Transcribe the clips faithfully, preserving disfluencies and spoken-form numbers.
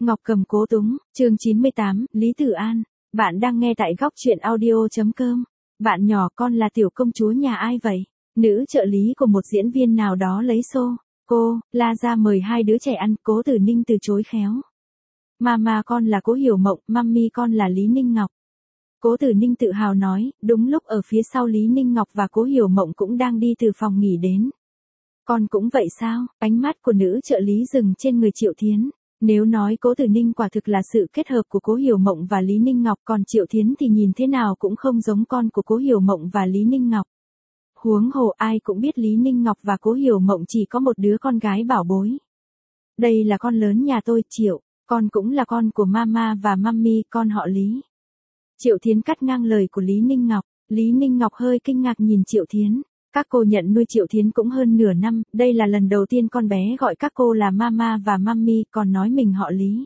Ngọc Cầm Cố Túng, chương chín mươi tám, Lý Tử An. Bạn đang nghe tại góc truyện audio.com. Bạn nhỏ con là tiểu công chúa nhà ai vậy? Nữ trợ lý của một diễn viên nào đó lấy xô. Cô, la ra mời hai đứa trẻ ăn, Cố Tử Ninh từ chối khéo. Mama con là Cố Hiểu Mộng, mummy con là Lý Ninh Ngọc. Cố Tử Ninh tự hào nói, đúng lúc ở phía sau Lý Ninh Ngọc và Cố Hiểu Mộng cũng đang đi từ phòng nghỉ đến. Con cũng vậy sao? Ánh mắt của nữ trợ lý dừng trên người Triệu Thiến. Nếu nói Cố Tử Ninh quả thực là sự kết hợp của Cố Hiểu Mộng và Lý Ninh Ngọc, còn Triệu Thiến thì nhìn thế nào cũng không giống con của Cố Hiểu Mộng và Lý Ninh Ngọc. Huống hồ ai cũng biết Lý Ninh Ngọc và Cố Hiểu Mộng chỉ có một đứa con gái bảo bối. Đây là con lớn nhà tôi, Triệu, con cũng là con của mama và mummy, con họ Lý. Triệu Thiến cắt ngang lời của Lý Ninh Ngọc. Lý Ninh Ngọc hơi kinh ngạc nhìn Triệu Thiến. Các cô nhận nuôi Triệu Thiến cũng hơn nửa năm, đây là lần đầu tiên con bé gọi các cô là mama và mummy, còn nói mình họ Lý.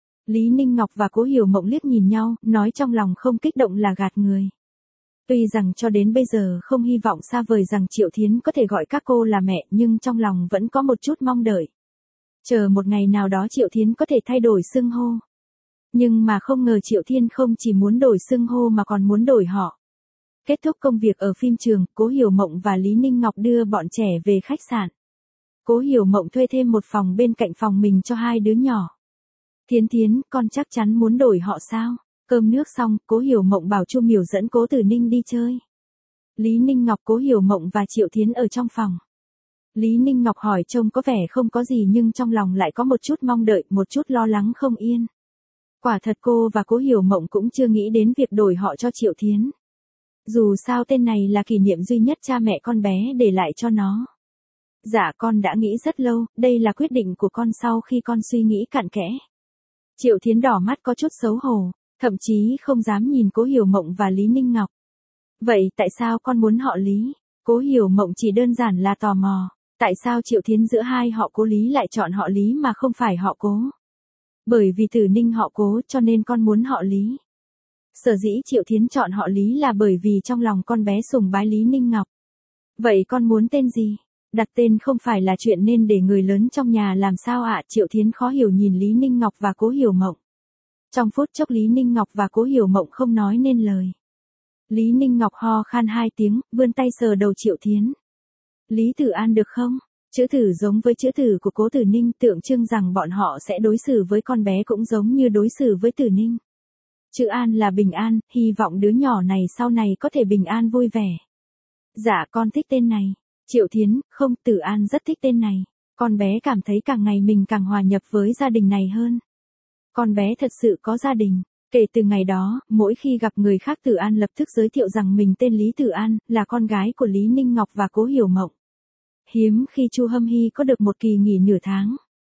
Lý Ninh Ngọc và Cố Hiểu Mộng liếc nhìn nhau, nói trong lòng không kích động là gạt người. Tuy rằng cho đến bây giờ không hy vọng xa vời rằng Triệu Thiến có thể gọi các cô là mẹ, nhưng trong lòng vẫn có một chút mong đợi. Chờ một ngày nào đó Triệu Thiến có thể thay đổi xưng hô. Nhưng mà không ngờ Triệu Thiên không chỉ muốn đổi xưng hô mà còn muốn đổi họ. Kết thúc công việc ở phim trường, Cố Hiểu Mộng và Lý Ninh Ngọc đưa bọn trẻ về khách sạn. Cố Hiểu Mộng thuê thêm một phòng bên cạnh phòng mình cho hai đứa nhỏ. Thiến Thiến, con chắc chắn muốn đổi họ sao? Cơm nước xong, Cố Hiểu Mộng bảo Chu Miểu dẫn Cố Tử Ninh đi chơi. Lý Ninh Ngọc, Cố Hiểu Mộng và Triệu Thiến ở trong phòng. Lý Ninh Ngọc hỏi trông có vẻ không có gì nhưng trong lòng lại có một chút mong đợi, một chút lo lắng không yên. Quả thật cô và Cố Hiểu Mộng cũng chưa nghĩ đến việc đổi họ cho Triệu Thiến. Dù sao tên này là kỷ niệm duy nhất cha mẹ con bé để lại cho nó. Dạ con đã nghĩ rất lâu, đây là quyết định của con sau khi con suy nghĩ cặn kẽ. Triệu Thiến đỏ mắt có chút xấu hổ, thậm chí không dám nhìn Cố Hiểu Mộng và Lý Ninh Ngọc. Vậy tại sao con muốn họ Lý? Cố Hiểu Mộng chỉ đơn giản là tò mò, tại sao Triệu Thiến giữa hai họ Cố Lý lại chọn họ Lý mà không phải họ Cố? Bởi vì Tử Ninh họ Cố cho nên con muốn họ Lý. Sở dĩ Triệu Thiến chọn họ Lý là bởi vì trong lòng con bé sùng bái Lý Ninh Ngọc. Vậy con muốn tên gì? Đặt tên không phải là chuyện nên để người lớn trong nhà làm sao ạ? Triệu Thiến khó hiểu nhìn Lý Ninh Ngọc và Cố Hiểu Mộng. Trong phút chốc Lý Ninh Ngọc và Cố Hiểu Mộng không nói nên lời. Lý Ninh Ngọc ho khan hai tiếng, vươn tay sờ đầu Triệu Thiến. Lý Tử An được không? Chữ tử giống với chữ tử của Cố Tử Ninh, tượng trưng rằng bọn họ sẽ đối xử với con bé cũng giống như đối xử với Tử Ninh. Chữ An là bình an, hy vọng đứa nhỏ này sau này có thể bình an vui vẻ. Dạ con thích tên này. Triệu Thiến, không, Tử An rất thích tên này. Con bé cảm thấy càng ngày mình càng hòa nhập với gia đình này hơn. Con bé thật sự có gia đình. Kể từ ngày đó, mỗi khi gặp người khác Tử An lập tức giới thiệu rằng mình tên Lý Tử An, là con gái của Lý Ninh Ngọc và Cố Hiểu Mộng. Hiếm khi Chu Hâm Hy có được một kỳ nghỉ nửa tháng.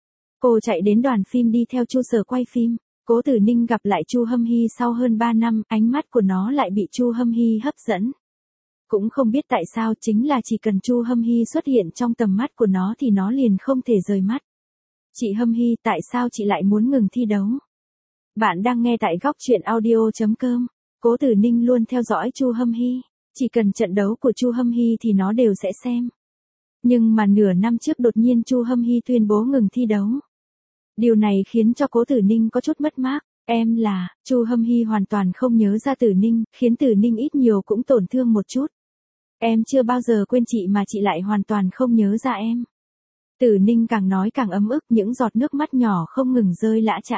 Cô chạy đến đoàn phim đi theo Chu Sở quay phim. Cố Tử Ninh gặp lại Chu Hâm Hy sau hơn ba năm, ánh mắt của nó lại bị Chu Hâm Hy hấp dẫn. Cũng không biết tại sao, chính là chỉ cần Chu Hâm Hy xuất hiện trong tầm mắt của nó thì nó liền không thể rời mắt. Chị Hâm Hy, tại sao chị lại muốn ngừng thi đấu? Bạn đang nghe tại góc truyện audio.com. Cố Tử Ninh luôn theo dõi Chu Hâm Hy. Chỉ cần trận đấu của Chu Hâm Hy thì nó đều sẽ xem. Nhưng mà nửa năm trước đột nhiên Chu Hâm Hy tuyên bố ngừng thi đấu. Điều này khiến cho Cố Tử Ninh có chút mất mát. Em là, Chu Hâm Hy hoàn toàn không nhớ ra Tử Ninh, khiến Tử Ninh ít nhiều cũng tổn thương một chút. Em chưa bao giờ quên chị mà chị lại hoàn toàn không nhớ ra em. Tử Ninh càng nói càng ấm ức, những giọt nước mắt nhỏ không ngừng rơi lã chã.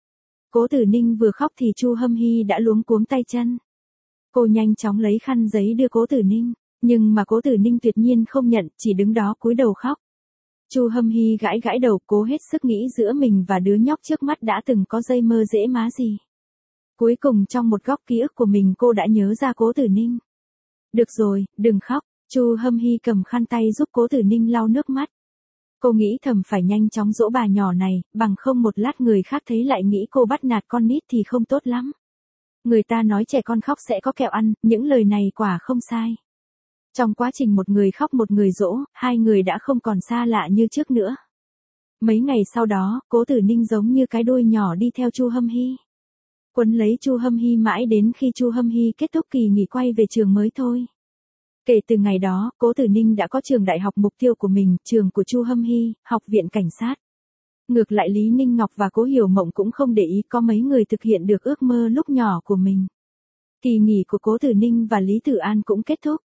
Cố Tử Ninh vừa khóc thì Chu Hâm Hy đã luống cuống tay chân. Cô nhanh chóng lấy khăn giấy đưa Cố Tử Ninh, nhưng mà Cố Tử Ninh tuyệt nhiên không nhận, chỉ đứng đó cúi đầu khóc. Chu Hâm Hy gãi gãi đầu, cố hết sức nghĩ giữa mình và đứa nhóc trước mắt đã từng có dây mơ dễ má gì. Cuối cùng trong một góc ký ức của mình cô đã nhớ ra Cố Tử Ninh. Được rồi, đừng khóc. Chu Hâm Hy cầm khăn tay giúp Cố Tử Ninh lau nước mắt. Cô nghĩ thầm phải nhanh chóng dỗ bà nhỏ này, bằng không một lát người khác thấy lại nghĩ cô bắt nạt con nít thì không tốt lắm. Người ta nói trẻ con khóc sẽ có kẹo ăn, những lời này quả không sai. Trong quá trình một người khóc một người dỗ, hai người đã không còn xa lạ như trước nữa. Mấy ngày sau đó, Cố Tử Ninh giống như cái đuôi nhỏ đi theo Chu Hâm Hy. Quấn lấy Chu Hâm Hy mãi đến khi Chu Hâm Hy kết thúc kỳ nghỉ quay về trường mới thôi. Kể từ ngày đó, Cố Tử Ninh đã có trường đại học mục tiêu của mình, trường của Chu Hâm Hy, Học viện Cảnh sát. Ngược lại Lý Ninh Ngọc và Cố Hiểu Mộng cũng không để ý có mấy người thực hiện được ước mơ lúc nhỏ của mình. Kỳ nghỉ của Cố Tử Ninh và Lý Tử An cũng kết thúc.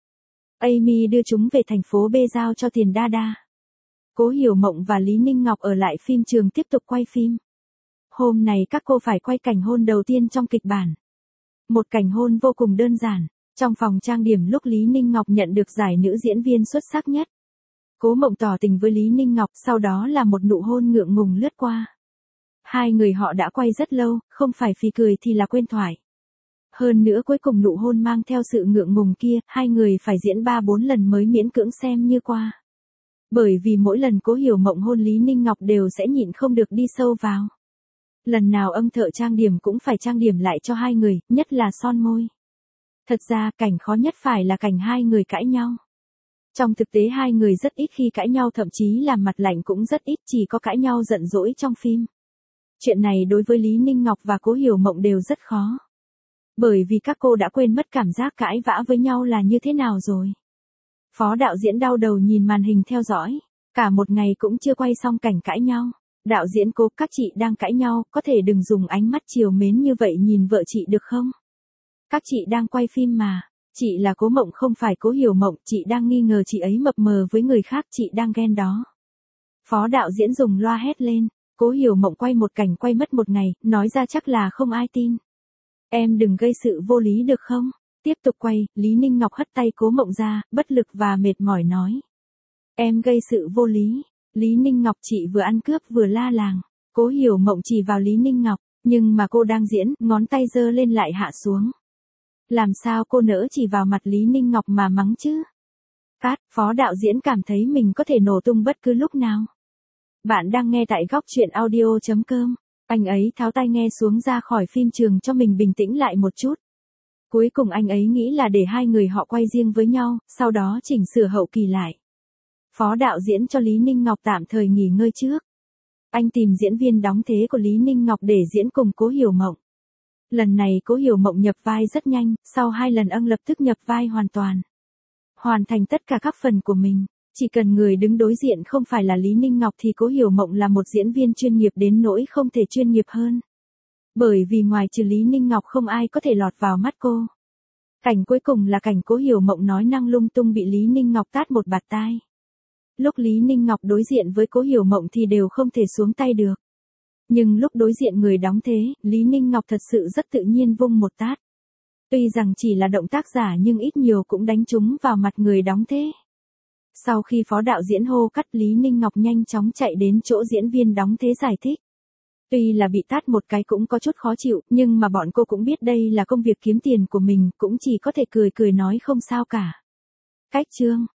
Amy đưa chúng về thành phố B giao cho Tiền Đa Đa. Cố Hiểu Mộng và Lý Ninh Ngọc ở lại phim trường tiếp tục quay phim. Hôm này các cô phải quay cảnh hôn đầu tiên trong kịch bản. Một cảnh hôn vô cùng đơn giản, trong phòng trang điểm lúc Lý Ninh Ngọc nhận được giải nữ diễn viên xuất sắc nhất. Cố Mộng tỏ tình với Lý Ninh Ngọc, sau đó là một nụ hôn ngượng ngùng lướt qua. Hai người họ đã quay rất lâu, không phải phì cười thì là quên thoại. Hơn nữa cuối cùng nụ hôn mang theo sự ngượng ngùng kia, hai người phải diễn ba bốn lần mới miễn cưỡng xem như qua. Bởi vì mỗi lần Cố Hiểu Mộng hôn Lý Ninh Ngọc đều sẽ nhịn không được đi sâu vào. Lần nào ông thợ trang điểm cũng phải trang điểm lại cho hai người, nhất là son môi. Thật ra cảnh khó nhất phải là cảnh hai người cãi nhau. Trong thực tế hai người rất ít khi cãi nhau, thậm chí là mặt lạnh cũng rất ít, chỉ có cãi nhau giận dỗi trong phim. Chuyện này đối với Lý Ninh Ngọc và Cố Hiểu Mộng đều rất khó. Bởi vì các cô đã quên mất cảm giác cãi vã với nhau là như thế nào rồi. Phó đạo diễn đau đầu nhìn màn hình theo dõi. Cả một ngày cũng chưa quay xong cảnh cãi nhau. Đạo diễn Cố, các chị đang cãi nhau, có thể đừng dùng ánh mắt trìu mến như vậy nhìn vợ chị được không? Các chị đang quay phim mà. Chị là Cố Mộng không phải Cố Hiểu Mộng, chị đang nghi ngờ chị ấy mập mờ với người khác, chị đang ghen đó. Phó đạo diễn dùng loa hét lên. Cố Hiểu Mộng quay một cảnh quay mất một ngày, nói ra chắc là không ai tin. Em đừng gây sự vô lý được không? Tiếp tục quay, Lý Ninh Ngọc hất tay Cố Mộng ra, bất lực và mệt mỏi nói. Em gây sự vô lý. Lý Ninh Ngọc, chị vừa ăn cướp vừa la làng. Cố Hiểu Mộng chỉ vào Lý Ninh Ngọc, nhưng mà cô đang diễn, ngón tay giơ lên lại hạ xuống. Làm sao cô nỡ chỉ vào mặt Lý Ninh Ngọc mà mắng chứ? Cát, phó đạo diễn cảm thấy mình có thể nổ tung bất cứ lúc nào. Bạn đang nghe tại góc truyện audio chấm com. Anh ấy tháo tai nghe xuống ra khỏi phim trường cho mình bình tĩnh lại một chút. Cuối cùng anh ấy nghĩ là để hai người họ quay riêng với nhau, sau đó chỉnh sửa hậu kỳ lại. Phó đạo diễn cho Lý Ninh Ngọc tạm thời nghỉ ngơi trước. Anh tìm diễn viên đóng thế của Lý Ninh Ngọc để diễn cùng Cố Hiểu Mộng. Lần này Cố Hiểu Mộng nhập vai rất nhanh, sau hai lần anh lập tức nhập vai hoàn toàn. Hoàn thành tất cả các phần của mình. Chỉ cần người đứng đối diện không phải là Lý Ninh Ngọc thì Cố Hiểu Mộng là một diễn viên chuyên nghiệp đến nỗi không thể chuyên nghiệp hơn. Bởi vì ngoài trừ Lý Ninh Ngọc không ai có thể lọt vào mắt cô. Cảnh cuối cùng là cảnh Cố Hiểu Mộng nói năng lung tung bị Lý Ninh Ngọc tát một bạt tai. Lúc Lý Ninh Ngọc đối diện với Cố Hiểu Mộng thì đều không thể xuống tay được. Nhưng lúc đối diện người đóng thế, Lý Ninh Ngọc thật sự rất tự nhiên vung một tát. Tuy rằng chỉ là động tác giả nhưng ít nhiều cũng đánh trúng vào mặt người đóng thế. Sau khi phó đạo diễn hô cắt, Lý Ninh Ngọc nhanh chóng chạy đến chỗ diễn viên đóng thế giải thích. Tuy là bị tát một cái cũng có chút khó chịu, nhưng mà bọn cô cũng biết đây là công việc kiếm tiền của mình, cũng chỉ có thể cười cười nói không sao cả. Cách chương